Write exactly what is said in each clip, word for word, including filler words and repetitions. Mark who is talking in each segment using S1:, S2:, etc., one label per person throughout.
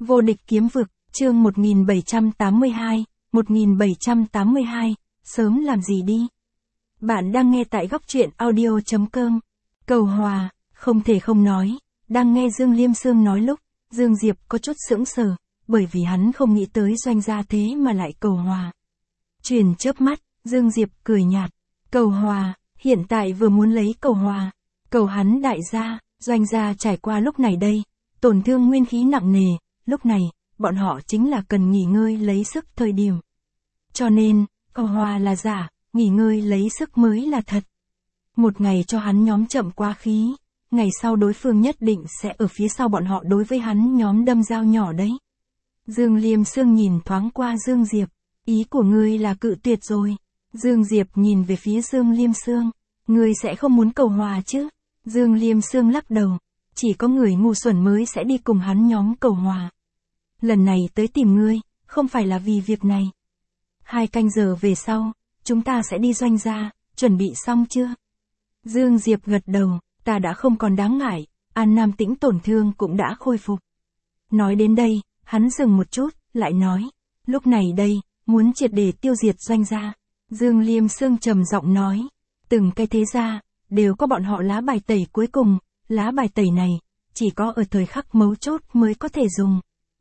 S1: Vô địch kiếm vực, chương một nghìn bảy trăm tám mươi hai, một nghìn bảy trăm tám mươi hai, sớm làm gì đi. Bạn đang nghe tại góc truyện audio chấm com. Cầu hòa, không thể không nói, đang nghe Dương Liêm Sương nói lúc, Dương Diệp có chút sững sờ, bởi vì hắn không nghĩ tới Doanh gia thế mà lại cầu hòa. Truyền chớp mắt, Dương Diệp cười nhạt, cầu hòa, hiện tại vừa muốn lấy cầu hòa, cầu hắn đại gia, Doanh gia trải qua lúc này đây, tổn thương nguyên khí nặng nề, lúc này, bọn họ chính là cần nghỉ ngơi lấy sức thời điểm. Cho nên, cầu hòa là giả, nghỉ ngơi lấy sức mới là thật. Một ngày cho hắn nhóm chậm quá khí, ngày sau đối phương nhất định sẽ ở phía sau bọn họ đối với hắn nhóm đâm dao nhỏ đấy. Dương Liêm Sương nhìn thoáng qua Dương Diệp, ý của ngươi là cự tuyệt rồi. Dương Diệp nhìn về phía Dương Liêm Sương, ngươi sẽ không muốn cầu hòa chứ? Dương Liêm Sương lắc đầu, chỉ có người ngu xuẩn mới sẽ đi cùng hắn nhóm cầu hòa. Lần này tới tìm ngươi, không phải là vì việc này. Hai canh giờ về sau, chúng ta sẽ đi Doanh gia, chuẩn bị xong chưa? Dương Diệp gật đầu, ta đã không còn đáng ngại, An Nam Tĩnh tổn thương cũng đã khôi phục. Nói đến đây, hắn dừng một chút, lại nói, lúc này đây, muốn triệt để tiêu diệt Doanh gia. Dương Liêm Sương trầm giọng nói, từng cái thế gia, đều có bọn họ lá bài tẩy cuối cùng, lá bài tẩy này, chỉ có ở thời khắc mấu chốt mới có thể dùng.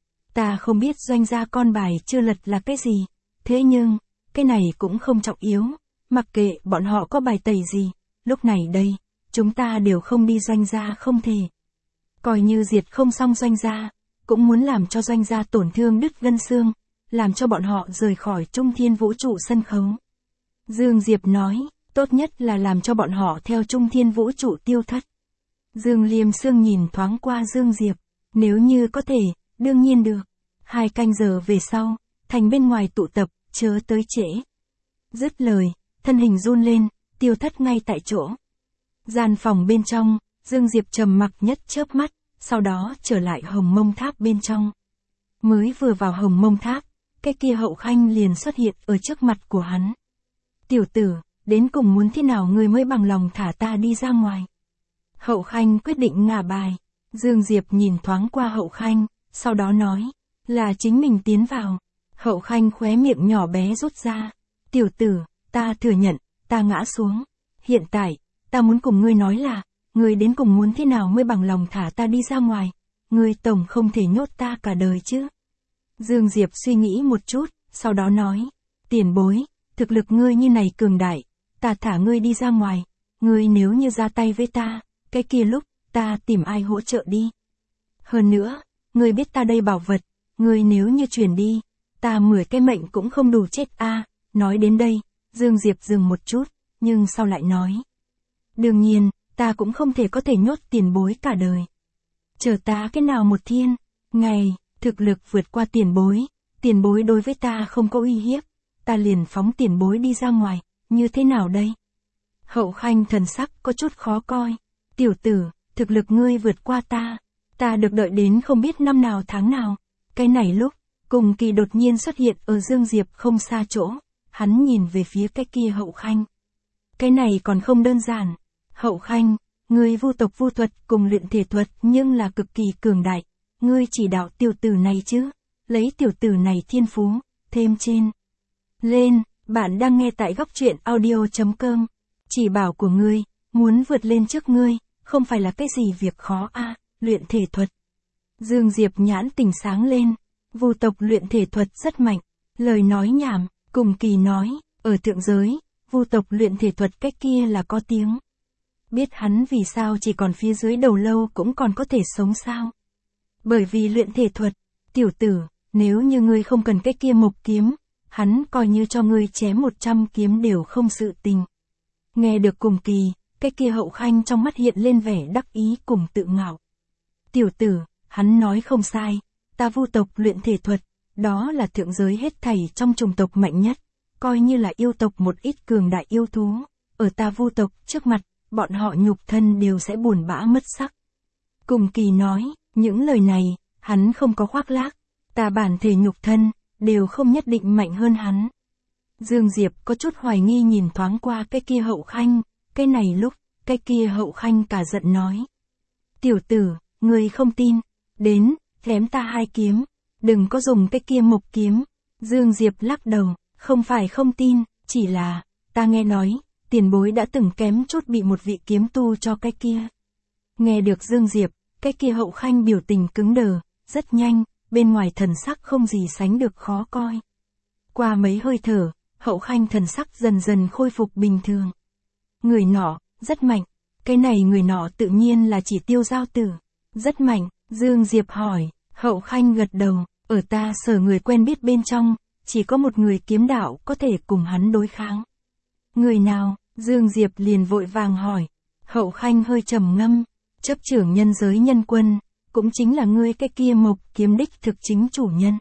S1: Ta không biết Doanh gia con bài chưa lật là cái gì, thế nhưng, cái này cũng không trọng yếu, mặc kệ bọn họ có bài tẩy gì, lúc này đây, chúng ta đều không đi Doanh gia không thể. Coi như diệt không xong Doanh gia, cũng muốn làm cho Doanh gia tổn thương đứt gân xương, làm cho bọn họ rời khỏi Trung Thiên Vũ Trụ sân khấu. Dương Diệp nói, tốt nhất là làm cho bọn họ theo Trung Thiên Vũ Trụ tiêu thất. Dương Liêm Sương nhìn thoáng qua Dương Diệp, nếu như có thể, đương nhiên được. Hai canh giờ về sau, thành bên ngoài tụ tập, chớ tới trễ. Dứt lời, thân hình run lên, tiêu thất ngay tại chỗ. Gian phòng bên trong, Dương Diệp trầm mặc nhất chớp mắt, sau đó trở lại Hồng Mông Tháp bên trong. Mới vừa vào Hồng Mông Tháp, cái kia Hậu Khanh liền xuất hiện ở trước mặt của hắn. Tiểu tử, đến cùng muốn thế nào ngươi mới bằng lòng thả ta đi ra ngoài? Hậu Khanh quyết định ngả bài. Dương Diệp nhìn thoáng qua Hậu Khanh, sau đó nói, là chính mình tiến vào. Hậu Khanh khóe miệng nhỏ bé rút ra. Tiểu tử, ta thừa nhận, ta ngã xuống. Hiện tại, ta muốn cùng ngươi nói là, ngươi đến cùng muốn thế nào mới bằng lòng thả ta đi ra ngoài. Ngươi tổng không thể nhốt ta cả đời chứ. Dương Diệp suy nghĩ một chút, sau đó nói, tiền bối, thực lực ngươi như này cường đại, ta thả ngươi đi ra ngoài, ngươi nếu như ra tay với ta, cái kia lúc, ta tìm ai hỗ trợ đi. Hơn nữa, ngươi biết ta đây bảo vật, ngươi nếu như chuyển đi, ta mười cái mệnh cũng không đủ chết a. À, nói đến đây, Dương Diệp dừng một chút, nhưng sau lại nói. Đương nhiên, ta cũng không thể có thể nhốt tiền bối cả đời. Chờ ta cái nào một thiên, ngày, thực lực vượt qua tiền bối, tiền bối đối với ta không có uy hiếp, ta liền phóng tiền bối đi ra ngoài, như thế nào đây? Hậu Khanh thần sắc có chút khó coi. Tiểu tử, thực lực ngươi vượt qua ta, ta được đợi đến không biết năm nào tháng nào. Cái này lúc, Cùng Kỳ đột nhiên xuất hiện ở Dương Diệp không xa chỗ, hắn nhìn về phía cái kia Hậu Khanh. Cái này còn không đơn giản. Hậu Khanh, ngươi vu tộc vu thuật cùng luyện thể thuật nhưng là cực kỳ cường đại, ngươi chỉ đạo tiểu tử này chứ, lấy tiểu tử này thiên phú, thêm trên. Lên, bạn đang nghe tại góc truyện audio chấm com. Chỉ bảo của ngươi, muốn vượt lên trước ngươi, không phải là cái gì việc khó a. À, luyện thể thuật. Dương Diệp nhãn tình sáng lên, vu tộc luyện thể thuật rất mạnh, lời nói nhảm, Cùng Kỳ nói, ở thượng giới, vu tộc luyện thể thuật cách kia là có tiếng. Biết hắn vì sao chỉ còn phía dưới đầu lâu cũng còn có thể sống sao? Bởi vì luyện thể thuật, tiểu tử, nếu như ngươi không cần cái kia mộc kiếm, hắn coi như cho ngươi chém một trăm kiếm đều không sự tình. Nghe được Cùng Kỳ, cái kia Hậu Khanh trong mắt hiện lên vẻ đắc ý cùng tự ngạo. Tiểu tử, hắn nói không sai, ta vu tộc luyện thể thuật, đó là thượng giới hết thảy trong chủng tộc mạnh nhất, coi như là yêu tộc một ít cường đại yêu thú, ở ta vu tộc trước mặt, bọn họ nhục thân đều sẽ buồn bã mất sắc. Cùng Kỳ nói, những lời này, hắn không có khoác lác, ta bản thể nhục thân, đều không nhất định mạnh hơn hắn. Dương Diệp có chút hoài nghi nhìn thoáng qua cái kia Hậu Khanh, cái này lúc, cái kia Hậu Khanh cả giận nói. Tiểu tử, ngươi không tin, đến, chém ta hai kiếm, đừng có dùng cái kia mộc kiếm. Dương Diệp lắc đầu, không phải không tin, chỉ là, ta nghe nói, tiền bối đã từng kém chút bị một vị kiếm tu cho cái kia. Nghe được Dương Diệp, cái kia Hậu Khanh biểu tình cứng đờ, rất nhanh, bên ngoài thần sắc không gì sánh được khó coi. Qua mấy hơi thở, Hậu Khanh thần sắc dần dần khôi phục bình thường. Người nọ, rất mạnh, cái này người nọ tự nhiên là chỉ Tiêu Giao Tử. Rất mạnh, Dương Diệp hỏi, Hậu Khanh gật đầu, ở ta sở người quen biết bên trong, chỉ có một người kiếm đạo có thể cùng hắn đối kháng. Người nào? Dương Diệp liền vội vàng hỏi. Hậu Khanh hơi trầm ngâm, chấp trưởng nhân giới nhân quân, cũng chính là ngươi cái kia mộc kiếm đích thực chính chủ nhân.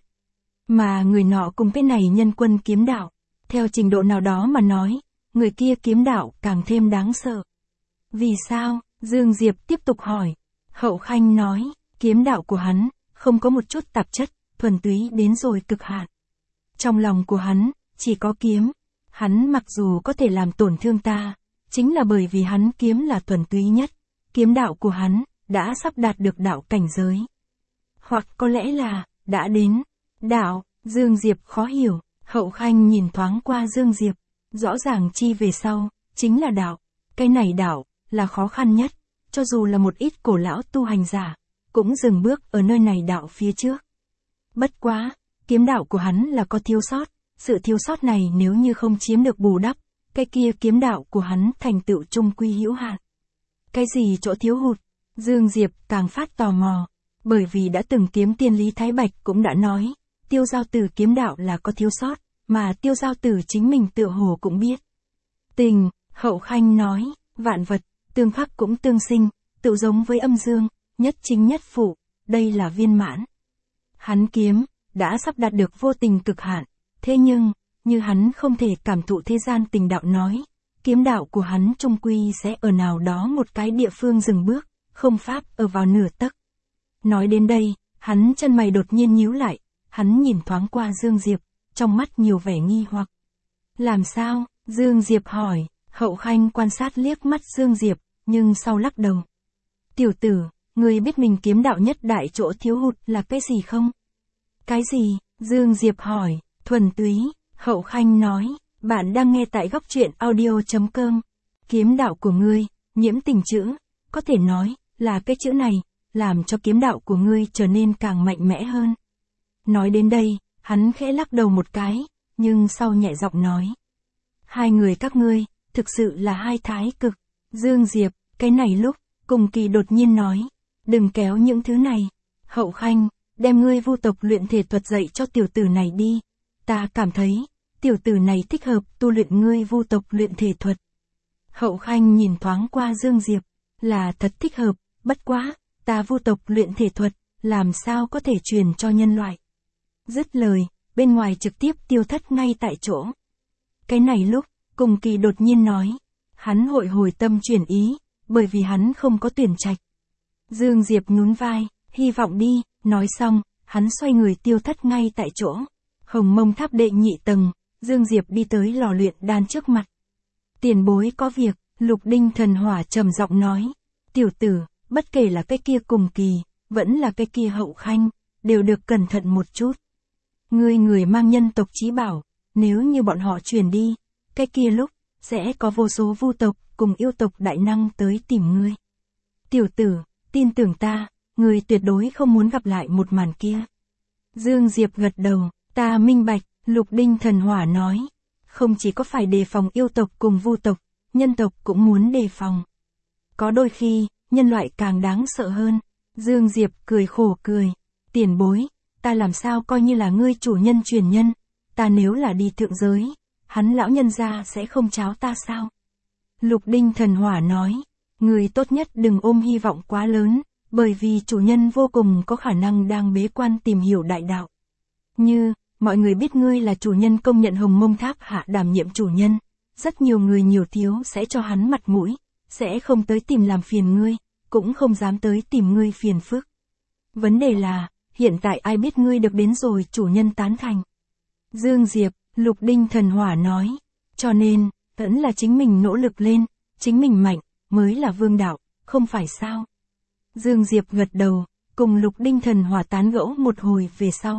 S1: Mà người nọ cùng cái này nhân quân kiếm đạo, theo trình độ nào đó mà nói, người kia kiếm đạo càng thêm đáng sợ. Vì sao? Dương Diệp tiếp tục hỏi. Hậu Khanh nói, kiếm đạo của hắn, không có một chút tạp chất, thuần túy đến rồi cực hạn. Trong lòng của hắn, chỉ có kiếm. Hắn mặc dù có thể làm tổn thương ta, chính là bởi vì hắn kiếm là thuần túy nhất. Kiếm đạo của hắn, đã sắp đạt được đạo cảnh giới. Hoặc có lẽ là, đã đến. Đạo, Dương Diệp khó hiểu. Hậu Khanh nhìn thoáng qua Dương Diệp. Rõ ràng chi về sau, chính là đạo. Cái này đạo, là khó khăn nhất. Cho dù là một ít cổ lão tu hành giả, cũng dừng bước ở nơi này đạo phía trước. Bất quá, kiếm đạo của hắn là có thiếu sót. Sự thiếu sót này nếu như không chiếm được bù đắp, cái kia kiếm đạo của hắn thành tựu trung quy hữu hạn. Cái gì chỗ thiếu hụt? Dương Diệp càng phát tò mò, bởi vì đã từng kiếm tiên Lý Thái Bạch cũng đã nói, Tiêu Giao Tử kiếm đạo là có thiếu sót, mà Tiêu Giao Tử chính mình tựa hồ cũng biết. Tình, Hậu Khanh nói, vạn vật, tương khắc cũng tương sinh, tự giống với âm dương, nhất chính nhất phụ, đây là viên mãn. Hắn kiếm, đã sắp đạt được vô tình cực hạn, thế nhưng, như hắn không thể cảm thụ thế gian tình đạo nói, kiếm đạo của hắn trung quy sẽ ở nào đó một cái địa phương dừng bước, không pháp ở vào nửa tấc. Nói đến đây, hắn chân mày đột nhiên nhíu lại, hắn nhìn thoáng qua Dương Diệp, trong mắt nhiều vẻ nghi hoặc. Làm sao? Dương Diệp hỏi. Hậu Khanh quan sát liếc mắt Dương Diệp, nhưng sau lắc đầu. Tiểu tử, ngươi biết mình kiếm đạo nhất đại chỗ thiếu hụt là cái gì không? Cái gì? Dương Diệp hỏi. Thuần túy, Hậu Khanh nói, bạn đang nghe tại góc truyện audio chấm com. Kiếm đạo của ngươi, nhiễm tình chữ, có thể nói, là cái chữ này, làm cho kiếm đạo của ngươi trở nên càng mạnh mẽ hơn. Nói đến đây, hắn khẽ lắc đầu một cái, nhưng sau nhẹ giọng nói. Hai người các ngươi, thực sự là hai thái cực. Dương Diệp, cái này lúc, cùng kỳ đột nhiên nói, đừng kéo những thứ này. Hậu Khanh, đem ngươi vu tộc luyện thể thuật dạy cho tiểu tử này đi. Ta cảm thấy, tiểu tử này thích hợp tu luyện ngươi vu tộc luyện thể thuật. Hậu Khanh nhìn thoáng qua Dương Diệp, là thật thích hợp, bất quá, ta vu tộc luyện thể thuật, làm sao có thể truyền cho nhân loại. Dứt lời, bên ngoài trực tiếp tiêu thất ngay tại chỗ. Cái này lúc, cùng kỳ đột nhiên nói, hắn hội hồi tâm chuyển ý, bởi vì hắn không có tuyển trạch. Dương Diệp nhún vai, hy vọng đi, nói xong, hắn xoay người tiêu thất ngay tại chỗ. Hồng Mông Tháp đệ nhị tầng, Dương Diệp đi tới lò luyện đan trước mặt. Tiền bối có việc, Lục Đinh Thần Hỏa trầm giọng nói. Tiểu tử, bất kể là cái kia cùng kỳ, vẫn là cái kia Hậu Khanh, đều được cẩn thận một chút. Ngươi người mang nhân tộc chí bảo, nếu như bọn họ truyền đi, cái kia lúc, sẽ có vô số vu tộc cùng yêu tộc đại năng tới tìm ngươi. Tiểu tử, tin tưởng ta, ngươi tuyệt đối không muốn gặp lại một màn kia. Dương Diệp gật đầu, ta minh bạch, Lục Đinh Thần Hỏa nói. Không chỉ có phải đề phòng yêu tộc cùng vu tộc, nhân tộc cũng muốn đề phòng. Có đôi khi, nhân loại càng đáng sợ hơn. Dương Diệp cười khổ cười. Tiền bối, ta làm sao coi như là ngươi chủ nhân truyền nhân, ta nếu là đi thượng giới, hắn lão nhân gia sẽ không cháo ta sao? Lục Đinh Thần Hỏa nói, người tốt nhất đừng ôm hy vọng quá lớn, bởi vì chủ nhân vô cùng có khả năng đang bế quan tìm hiểu đại đạo. Như, mọi người biết ngươi là chủ nhân công nhận Hồng Mông Tháp hạ đảm nhiệm chủ nhân, rất nhiều người nhiều thiếu sẽ cho hắn mặt mũi, sẽ không tới tìm làm phiền ngươi, cũng không dám tới tìm ngươi phiền phức. Vấn đề là, hiện tại ai biết ngươi được đến rồi chủ nhân tán thành. Dương Diệp, Lục Đinh Thần Hỏa nói, cho nên, vẫn là chính mình nỗ lực lên, chính mình mạnh, mới là vương đạo, không phải sao. Dương Diệp gật đầu, cùng Lục Đinh Thần Hỏa tán gẫu một hồi về sau,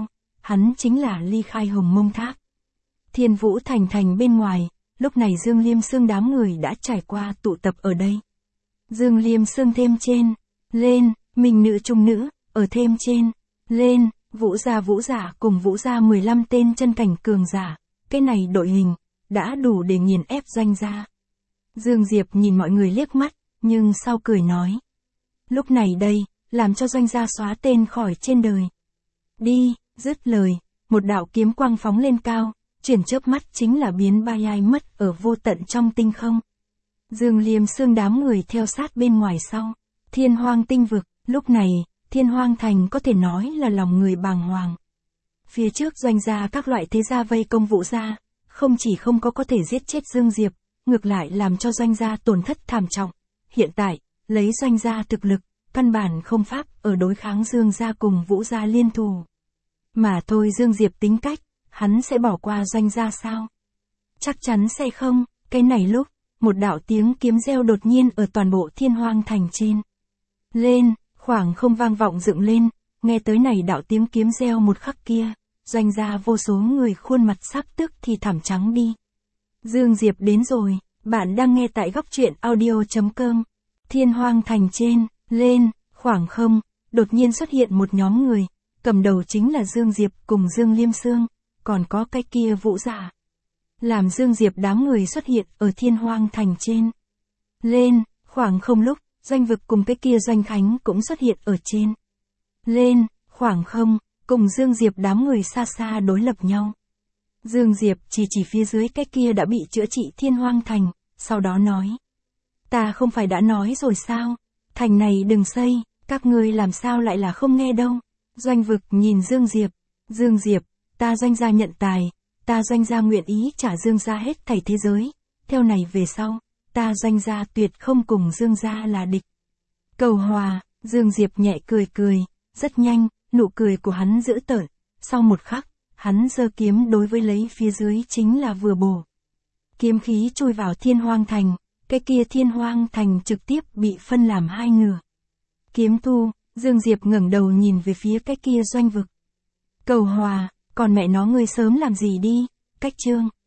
S1: hắn chính là ly khai Hồng Mông Tháp. Thiên Vũ Thành thành bên ngoài, lúc này Dương Liêm Sương đám người đã trải qua tụ tập ở đây. Dương Liêm Sương thêm trên, lên, mình nữ trung nữ, ở thêm trên, lên, Vũ gia Vũ giả cùng Vũ gia mười lăm tên chân cảnh cường giả, cái này đội hình, đã đủ để nghiền ép Doanh gia. Dương Diệp nhìn mọi người liếc mắt, nhưng sau cười nói. Lúc này đây, làm cho Doanh gia xóa tên khỏi trên đời. Đi, dứt lời, một đạo kiếm quang phóng lên cao, chuyển chớp mắt chính là biến ba nhai mất ở vô tận trong tinh không. Dương Liêm Sương đám người theo sát bên ngoài sau. Thiên Hoang tinh vực, lúc này, Thiên Hoang thành có thể nói là lòng người bàng hoàng. Phía trước Doanh gia các loại thế gia vây công Vũ gia, không chỉ không có có thể giết chết Dương Diệp, ngược lại làm cho Doanh gia tổn thất thảm trọng. Hiện tại, lấy Doanh gia thực lực, căn bản không pháp ở đối kháng Dương gia cùng Vũ gia liên thù. Mà thôi Dương Diệp tính cách, hắn sẽ bỏ qua Doanh gia sao? Chắc chắn sẽ không, cái này lúc, một đạo tiếng kiếm reo đột nhiên ở toàn bộ Thiên Hoang thành trên. Lên, khoảng không vang vọng dựng lên, nghe tới này đạo tiếng kiếm reo một khắc kia, Doanh gia vô số người khuôn mặt sắp tức thì thảm trắng đi. Dương Diệp đến rồi, bạn đang nghe tại góc truyện audio chấm com. Thiên Hoang thành trên, lên, khoảng không, đột nhiên xuất hiện một nhóm người, cầm đầu chính là Dương Diệp cùng Dương Liêm Sương, còn có cái kia Vũ giả. Làm Dương Diệp đám người xuất hiện ở Thiên Hoang thành trên. Lên, khoảng không lúc, Doanh vực cùng cái kia Doanh Khánh cũng xuất hiện ở trên. Lên, khoảng không, cùng Dương Diệp đám người xa xa đối lập nhau. Dương Diệp chỉ chỉ phía dưới cái kia đã bị chữa trị Thiên Hoang thành, sau đó nói. Ta không phải đã nói rồi sao, thành này đừng xây, các ngươi làm sao lại là không nghe đâu. Doanh vực nhìn Dương Diệp, Dương Diệp, ta Doanh gia nhận tài, ta Doanh gia nguyện ý trả Dương gia hết thảy thế giới, theo này về sau, ta Doanh gia tuyệt không cùng Dương gia là địch. Cầu hòa, Dương Diệp nhẹ cười cười, rất nhanh, nụ cười của hắn dữ tợn, sau một khắc, hắn giơ kiếm đối với lấy phía dưới chính là vừa bổ. Kiếm khí chui vào Thiên Hoang thành, cái kia Thiên Hoang thành trực tiếp bị phân làm hai nửa. Kiếm thu, Dương Diệp ngẩng đầu nhìn về phía cái kia Doanh vực. Cầu hòa, còn mẹ nó ngươi sớm làm gì đi, cách chương.